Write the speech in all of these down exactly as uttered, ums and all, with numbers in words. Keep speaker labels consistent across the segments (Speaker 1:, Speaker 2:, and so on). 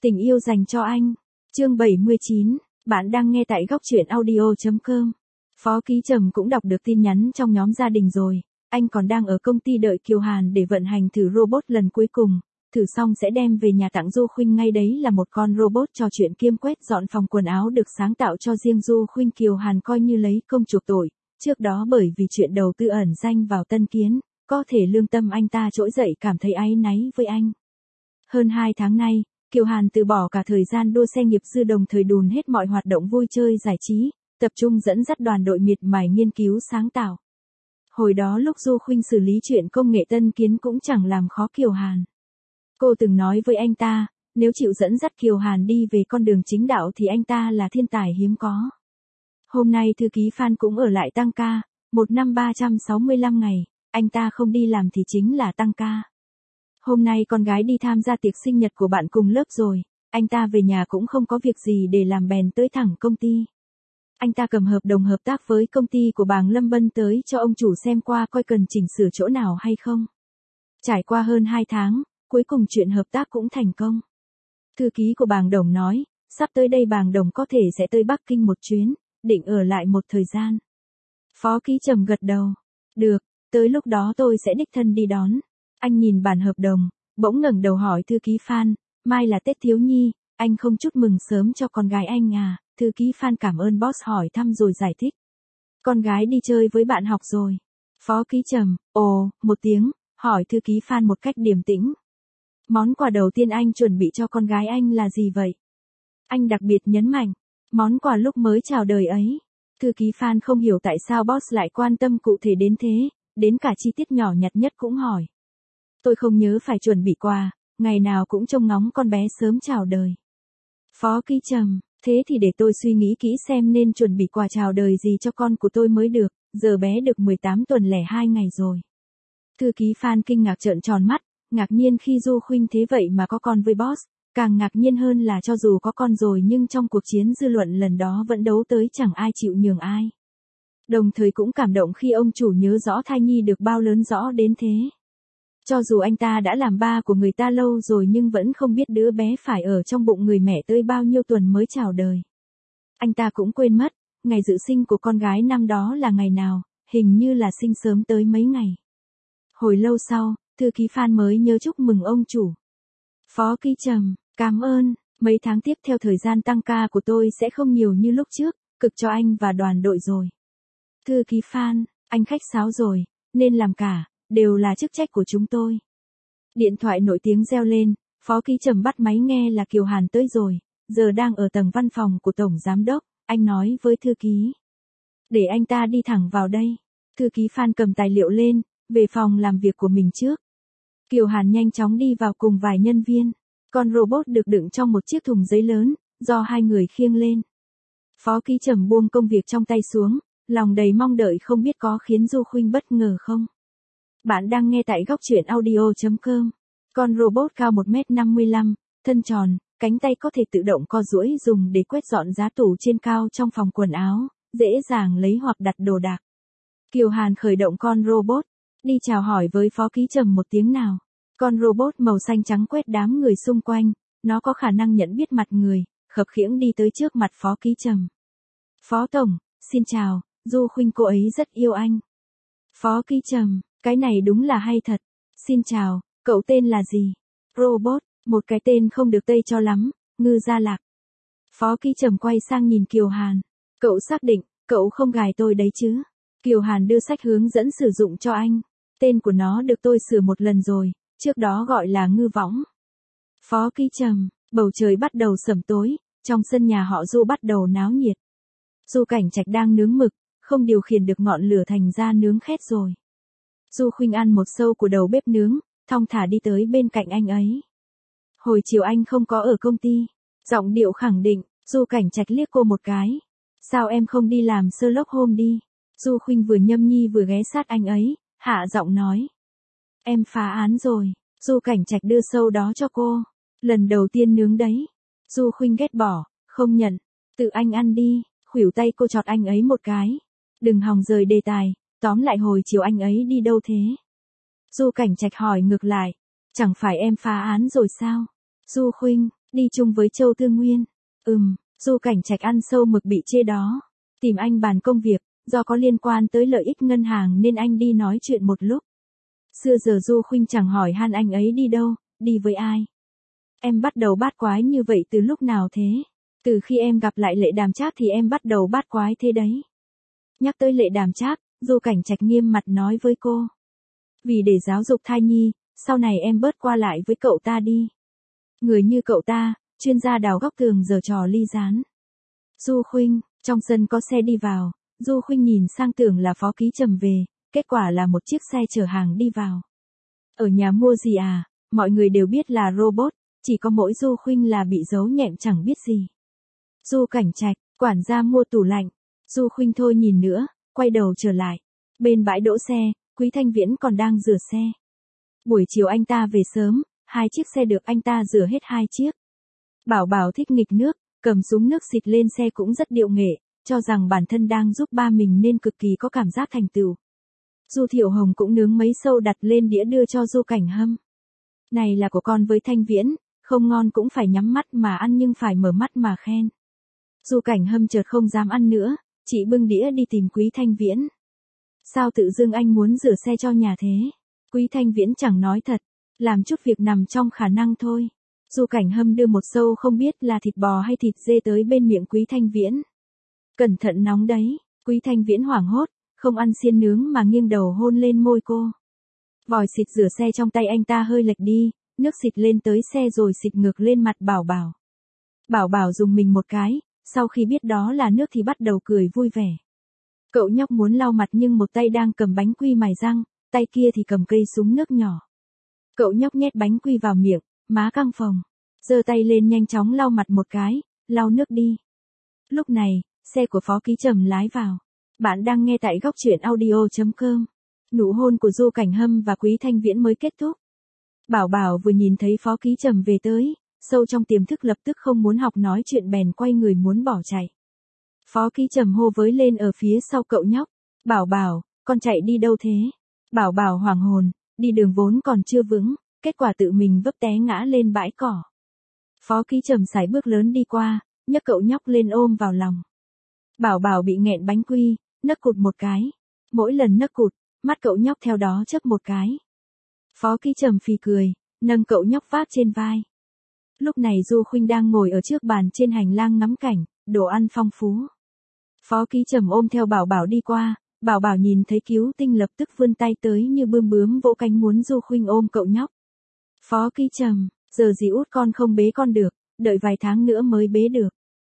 Speaker 1: Tình yêu dành cho anh. Chương bảy mươi chín, bạn đang nghe tại góc truyện audio chấm com. Phó Ký Trầm cũng đọc được tin nhắn trong nhóm gia đình rồi, anh còn đang ở công ty đợi Kiều Hàn để vận hành thử robot lần cuối cùng, thử xong sẽ đem về nhà tặng Du Khuynh, ngay đấy là một con robot trò chuyện kiêm quét dọn phòng quần áo được sáng tạo cho riêng Du Khuynh. Kiều Hàn coi như lấy công chuộc tội, trước đó bởi vì chuyện đầu tư ẩn danh vào Tân Kiến, có thể lương tâm anh ta trỗi dậy cảm thấy áy náy với anh. Hơn hai tháng nay, Kiều Hàn từ bỏ cả thời gian đua xe nghiệp dư, đồng thời đùn hết mọi hoạt động vui chơi giải trí, tập trung dẫn dắt đoàn đội miệt mài nghiên cứu sáng tạo. Hồi đó lúc Du Khuynh xử lý chuyện công nghệ Tân Kiến cũng chẳng làm khó Kiều Hàn. Cô từng nói với anh ta, nếu chịu dẫn dắt Kiều Hàn đi về con đường chính đạo thì anh ta là thiên tài hiếm có. Hôm nay thư ký Phan cũng ở lại tăng ca, một năm ba trăm sáu mươi lăm ngày, anh ta không đi làm thì chính là tăng ca. Hôm nay con gái đi tham gia tiệc sinh nhật của bạn cùng lớp rồi, anh ta về nhà cũng không có việc gì để làm bèn tới thẳng công ty. Anh ta cầm hợp đồng hợp tác với công ty của Bàng Lâm Bân tới cho ông chủ xem qua coi cần chỉnh sửa chỗ nào hay không. Trải qua hơn hai tháng, cuối cùng chuyện hợp tác cũng thành công. Thư ký của Bàng Đồng nói, sắp tới đây Bàng Đồng có thể sẽ tới Bắc Kinh một chuyến, định ở lại một thời gian. Phó Ký Trầm gật đầu. Được, tới lúc đó tôi sẽ đích thân đi đón. Anh nhìn bản hợp đồng, bỗng ngẩng đầu hỏi thư ký Phan, mai là Tết thiếu nhi, anh không chúc mừng sớm cho con gái anh à? Thư ký Phan cảm ơn boss hỏi thăm rồi giải thích. Con gái đi chơi với bạn học rồi. Phó Ký Trầm, ồ, một tiếng, hỏi thư ký Phan một cách điềm tĩnh. Món quà đầu tiên anh chuẩn bị cho con gái anh là gì vậy? Anh đặc biệt nhấn mạnh, món quà lúc mới chào đời ấy. Thư ký Phan không hiểu tại sao boss lại quan tâm cụ thể đến thế, đến cả chi tiết nhỏ nhặt nhất cũng hỏi. Tôi không nhớ phải chuẩn bị quà, ngày nào cũng trông ngóng con bé sớm chào đời. Phó Ký Trầm, thế thì để tôi suy nghĩ kỹ xem nên chuẩn bị quà chào đời gì cho con của tôi mới được, giờ bé được mười tám tuần lẻ hai ngày rồi. Thư ký Phan kinh ngạc trợn tròn mắt, ngạc nhiên khi Du Khuynh thế vậy mà có con với boss, càng ngạc nhiên hơn là cho dù có con rồi nhưng trong cuộc chiến dư luận lần đó vẫn đấu tới chẳng ai chịu nhường ai. Đồng thời cũng cảm động khi ông chủ nhớ rõ thai nhi được bao lớn rõ đến thế. Cho dù anh ta đã làm ba của người ta lâu rồi nhưng vẫn không biết đứa bé phải ở trong bụng người mẹ tới bao nhiêu tuần mới chào đời. Anh ta cũng quên mất, ngày dự sinh của con gái năm đó là ngày nào, hình như là sinh sớm tới mấy ngày. Hồi lâu sau, thư ký Phan mới nhớ chúc mừng ông chủ. Phó Ký Trầm, cảm ơn, mấy tháng tiếp theo thời gian tăng ca của tôi sẽ không nhiều như lúc trước, cực cho anh và đoàn đội rồi. Thư ký Phan, anh khách sáo rồi, nên làm cả, đều là chức trách của chúng tôi. Điện thoại nổi tiếng reo lên, Phó Ký Trầm bắt máy nghe là Kiều Hàn tới rồi, giờ đang ở tầng văn phòng của Tổng Giám Đốc, anh nói với thư ký. Để anh ta đi thẳng vào đây. Thư ký Phan cầm tài liệu lên, về phòng làm việc của mình trước. Kiều Hàn nhanh chóng đi vào cùng vài nhân viên, con robot được đựng trong một chiếc thùng giấy lớn, do hai người khiêng lên. Phó Ký Trầm buông công việc trong tay xuống, lòng đầy mong đợi không biết có khiến Du Khuynh bất ngờ không. Bạn đang nghe tại góc truyện audio chấm com. Con robot cao một mét năm mươi lăm, thân tròn, cánh tay có thể tự động co duỗi dùng để quét dọn giá tủ trên cao trong phòng quần áo, dễ dàng lấy hoặc đặt đồ đạc. Kiều Hàn khởi động con robot, đi chào hỏi với Phó Ký Trầm một tiếng nào. Con robot màu xanh trắng quét đám người xung quanh, nó có khả năng nhận biết mặt người, khập khiễng đi tới trước mặt Phó Ký Trầm. Phó Tổng, xin chào, Du Khuynh cô ấy rất yêu anh. Phó Ký Trầm, cái này đúng là hay thật. Xin chào, cậu tên là gì? Robot, một cái tên không được tây cho lắm, Ngư Gia Lạc. Phó Ký Trầm quay sang nhìn Kiều Hàn. Cậu xác định, cậu không gài tôi đấy chứ? Kiều Hàn đưa sách hướng dẫn sử dụng cho anh. Tên của nó được tôi sửa một lần rồi, trước đó gọi là Ngư Võng. Phó Ký Trầm, bầu trời bắt đầu sẩm tối, trong sân nhà họ Du bắt đầu náo nhiệt. Du Cảnh Trạch đang nướng mực, không điều khiển được ngọn lửa thành ra nướng khét rồi. Du Khuynh ăn một sâu của đầu bếp nướng, thong thả đi tới bên cạnh anh ấy. Hồi chiều anh không có ở công ty. Giọng điệu khẳng định, Du Cảnh Trạch liếc cô một cái. Sao em không đi làm Sherlock Holmes đi? Du Khuynh vừa nhâm nhi vừa ghé sát anh ấy, hạ giọng nói. Em phá án rồi. Du Cảnh Trạch đưa sâu đó cho cô. Lần đầu tiên nướng đấy. Du Khuynh ghét bỏ, không nhận. Tự anh ăn đi. Khuỷu tay cô chọt anh ấy một cái. Đừng hòng rời đề tài. Tóm lại hồi chiều anh ấy đi đâu thế? Du Cảnh Trạch hỏi ngược lại. Chẳng phải em phá án rồi sao? Du Khuynh, Đi chung với Châu Tư Nguyên. Ừm, Du Cảnh Trạch ăn sâu mực bị chê đó. Tìm anh bàn công việc, do có liên quan tới lợi ích ngân hàng nên anh đi nói chuyện một lúc. Xưa giờ Du Khuynh chẳng hỏi han anh ấy đi đâu, đi với ai. Em bắt đầu bát quái như vậy từ lúc nào thế? Từ khi em gặp lại Lệ Đàm Trác thì em bắt đầu bát quái thế đấy. Nhắc tới Lệ Đàm Trác, Du Cảnh Trạch nghiêm mặt nói với cô. Vì để giáo dục thai nhi, sau này em bớt qua lại với cậu ta đi. Người như cậu ta, chuyên gia đào góc tường giở trò ly gián. Du Khuynh, trong sân có xe đi vào, Du Khuynh nhìn sang tưởng là Phó Ký Trầm về, kết quả là một chiếc xe chở hàng đi vào. Ở nhà mua gì à, mọi người đều biết là robot, chỉ có mỗi Du Khuynh là bị giấu nhẹm chẳng biết gì. Du Cảnh Trạch, quản gia mua tủ lạnh. Du Khuynh thôi nhìn nữa, quay đầu trở lại. Bên bãi đỗ xe, Quý Thanh Viễn còn đang rửa xe. Buổi chiều anh ta về sớm, hai chiếc xe được anh ta rửa hết hai chiếc. Bảo Bảo thích nghịch nước, cầm súng nước xịt lên xe cũng rất điệu nghệ, cho rằng bản thân đang giúp ba mình nên cực kỳ có cảm giác thành tựu. Du Thiệu Hồng cũng nướng mấy sâu đặt lên đĩa đưa cho Du Cảnh Hâm. Này là của con với Thanh Viễn, không ngon cũng phải nhắm mắt mà ăn nhưng phải mở mắt mà khen. Du Cảnh Hâm chợt không dám ăn nữa, chị bưng đĩa đi tìm Quý Thanh Viễn. Sao tự dưng anh muốn rửa xe cho nhà thế? Quý Thanh Viễn chẳng nói thật, làm chút việc nằm trong khả năng thôi. Du Cảnh Hâm đưa một sâu không biết là thịt bò hay thịt dê tới bên miệng Quý Thanh Viễn. Cẩn thận nóng đấy, Quý Thanh Viễn hoảng hốt, không ăn xiên nướng mà nghiêng đầu hôn lên môi cô. Vòi xịt rửa xe trong tay anh ta hơi lệch đi, nước xịt lên tới xe rồi xịt ngược lên mặt Bảo Bảo. Bảo Bảo dùng mình một cái, sau khi biết đó là nước thì bắt đầu cười vui vẻ. Cậu nhóc muốn lau mặt nhưng một tay đang cầm bánh quy mài răng, tay kia thì cầm cây súng nước nhỏ. Cậu nhóc nhét bánh quy vào miệng, má căng phồng, giơ tay lên nhanh chóng lau mặt một cái, lau nước đi. Lúc này, xe của Phó Ký Trầm lái vào. Bạn đang nghe tại góc truyện audio chấm com. Nụ hôn của Du Cảnh Hâm và Quý Thanh Viễn mới kết thúc. Bảo Bảo vừa nhìn thấy Phó Ký Trầm về tới, sâu trong tiềm thức lập tức không muốn học nói chuyện bèn quay người muốn bỏ chạy. Phó Ký Trầm hô với lên ở phía sau cậu nhóc. Bảo Bảo, con chạy đi đâu thế? Bảo Bảo hoảng hồn, đi đường vốn còn chưa vững, kết quả tự mình vấp té ngã lên bãi cỏ. Phó Ký Trầm sải bước lớn đi qua, nhấc cậu nhóc lên ôm vào lòng. Bảo Bảo bị nghẹn bánh quy, nấc cụt một cái. Mỗi lần nấc cụt, mắt cậu nhóc theo đó chớp một cái. Phó Ký Trầm phì cười, nâng cậu nhóc vác trên vai. Lúc này Du Khuynh đang ngồi ở trước bàn trên hành lang ngắm cảnh, đồ ăn phong phú. Phó Ký Trầm ôm theo Bảo Bảo đi qua, Bảo Bảo nhìn thấy Cứu Tinh lập tức vươn tay tới như bươm bướm vỗ cánh muốn Du Khuynh ôm cậu nhóc. Phó Ký Trầm, giờ gì út con không bế con được, đợi vài tháng nữa mới bế được.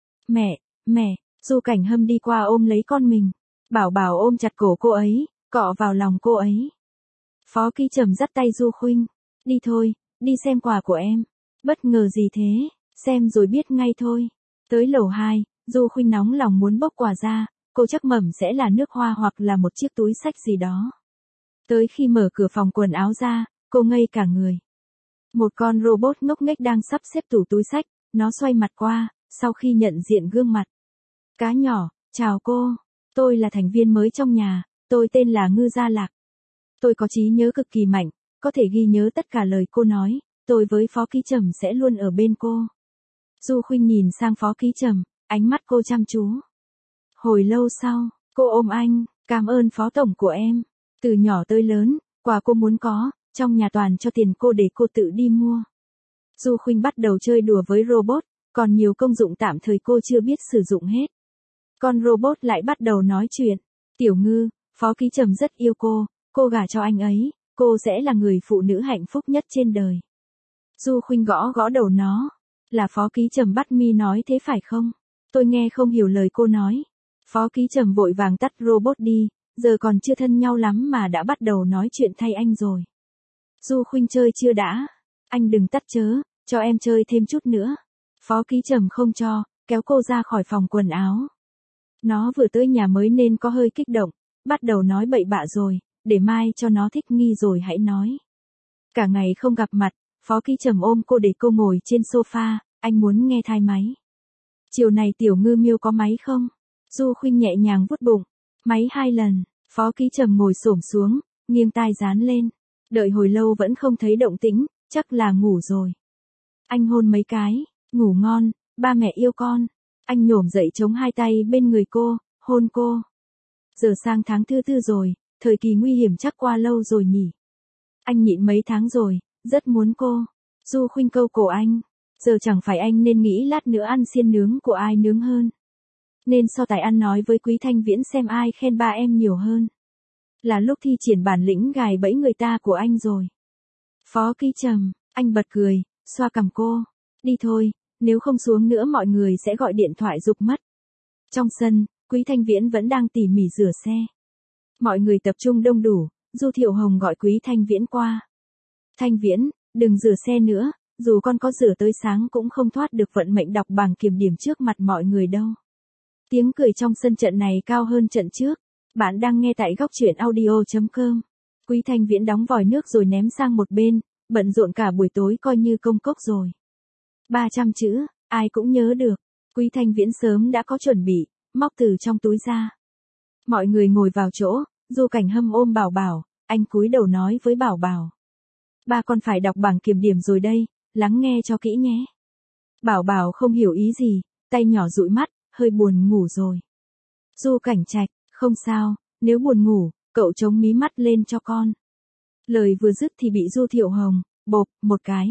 Speaker 1: Mẹ, mẹ, Du Cảnh Hâm đi qua ôm lấy con mình. Bảo Bảo ôm chặt cổ cô ấy, cọ vào lòng cô ấy. Phó Ký Trầm dắt tay Du Khuynh, đi thôi, đi xem quà của em. Bất ngờ gì thế, xem rồi biết ngay thôi. Tới lầu hai, Du Khuynh nóng lòng muốn bốc quà ra, cô chắc mẩm sẽ là nước hoa hoặc là một chiếc túi xách gì đó. Tới khi mở cửa phòng quần áo ra, cô ngây cả người. Một con robot ngốc nghếch đang sắp xếp tủ túi xách, nó xoay mặt qua, sau khi nhận diện gương mặt. Cá nhỏ, chào cô, tôi là thành viên mới trong nhà, tôi tên là Ngư Gia Lạc. Tôi có trí nhớ cực kỳ mạnh, có thể ghi nhớ tất cả lời cô nói, tôi với Phó Ký Trầm sẽ luôn ở bên cô. Du Khuynh nhìn sang Phó Ký Trầm, ánh mắt cô chăm chú. Hồi lâu sau, cô ôm anh, cảm ơn Phó Tổng của em. Từ nhỏ tới lớn, quà cô muốn có, trong nhà toàn cho tiền cô để cô tự đi mua. Du Khuynh bắt đầu chơi đùa với robot, còn nhiều công dụng tạm thời cô chưa biết sử dụng hết. Con robot lại bắt đầu nói chuyện. Tiểu Ngư, Phó Ký Trầm rất yêu cô, cô gả cho anh ấy, cô sẽ là người phụ nữ hạnh phúc nhất trên đời. Du Khuynh gõ gõ đầu nó. Là Phó Ký Trầm bắt mi nói thế phải không? Tôi nghe không hiểu lời cô nói. Phó Ký Trầm vội vàng tắt robot đi, giờ còn chưa thân nhau lắm mà đã bắt đầu nói chuyện thay anh rồi. Du Khuynh chơi chưa đã? Anh đừng tắt chớ, cho em chơi thêm chút nữa. Phó Ký Trầm không cho, kéo cô ra khỏi phòng quần áo. Nó vừa tới nhà mới nên có hơi kích động, bắt đầu nói bậy bạ rồi, để mai cho nó thích nghi rồi hãy nói. Cả ngày không gặp mặt, Phó Ký Trầm ôm cô để cô ngồi trên sofa, anh muốn nghe thai máy. Chiều này Tiểu Ngư Miêu có máy không? Du Khuynh nhẹ nhàng vuốt bụng, máy hai lần. Phó Ký Trầm ngồi xổm xuống, nghiêng tai dán lên. Đợi hồi lâu vẫn không thấy động tĩnh, chắc là ngủ rồi. Anh hôn mấy cái, Ngủ ngon, ba mẹ yêu con. Anh nhổm dậy chống hai tay bên người cô, hôn cô. Giờ sang tháng thứ tư rồi, thời kỳ nguy hiểm chắc qua lâu rồi nhỉ. Anh nhịn mấy tháng rồi, rất muốn cô. Du Khuynh câu cổ anh. Giờ chẳng phải anh nên nghĩ lát nữa ăn xiên nướng của ai nướng hơn. Nên so tài ăn nói với Quý Thanh Viễn xem ai khen ba em nhiều hơn. Là lúc thi triển bản lĩnh gài bẫy người ta của anh rồi. Phó Ký Trầm, anh bật cười, xoa cằm cô. Đi thôi, nếu không xuống nữa mọi người sẽ gọi điện thoại giục mất. Trong sân, Quý Thanh Viễn vẫn đang tỉ mỉ rửa xe. Mọi người tập trung đông đủ, Du Thiệu Hồng gọi Quý Thanh Viễn qua. Thanh Viễn, đừng rửa xe nữa, dù con có rửa tới sáng cũng không thoát được vận mệnh đọc bảng kiểm điểm trước mặt mọi người đâu. Tiếng cười trong sân trận này cao hơn trận trước. Bạn đang nghe tại góc truyện audio chấm com. Quý Thanh Viễn đóng vòi nước rồi ném sang một bên, bận rộn cả buổi tối coi như công cốc rồi. ba trăm chữ, ai cũng nhớ được. Quý Thanh Viễn sớm đã có chuẩn bị, móc từ trong túi ra. Mọi người ngồi vào chỗ, Du Cảnh Hâm ôm Bảo Bảo, anh cúi đầu nói với Bảo Bảo. Ba con phải đọc bảng kiểm điểm rồi đây, lắng nghe cho kỹ nhé. Bảo Bảo không hiểu ý gì, tay nhỏ dụi mắt, hơi buồn ngủ rồi. Du Cảnh Trạch, không sao, nếu buồn ngủ, cậu chống mí mắt lên cho con. Lời vừa dứt thì bị Du Thiệu Hồng, bộp, một cái.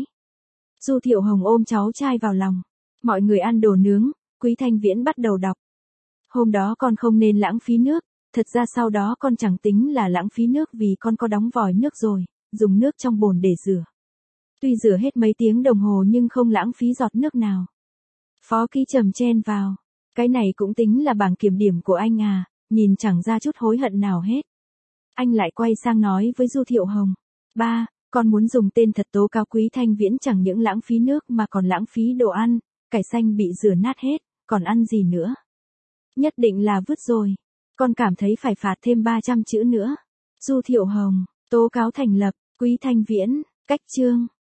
Speaker 1: Du Thiệu Hồng ôm cháu trai vào lòng. Mọi người ăn đồ nướng, Quý Thanh Viễn bắt đầu đọc. Hôm đó con không nên lãng phí nước, thật ra sau đó con chẳng tính là lãng phí nước vì con có đóng vòi nước rồi, dùng nước trong bồn để rửa. Tuy rửa hết mấy tiếng đồng hồ nhưng không lãng phí giọt nước nào. Phó Ký Trầm chen vào. Cái này cũng tính là bảng kiểm điểm của anh à, nhìn chẳng ra chút hối hận nào hết. Anh lại quay sang nói với Du Thiệu Hồng. Ba, con muốn dùng tên thật tố cáo Quý Thanh Viễn chẳng những lãng phí nước mà còn lãng phí đồ ăn, cải xanh bị rửa nát hết, còn ăn gì nữa. Nhất định là vứt rồi. Con cảm thấy phải phạt thêm ba trăm chữ nữa. Du Thiệu Hồng, tố cáo thành lập, Quý Thanh Viễn, cách chương.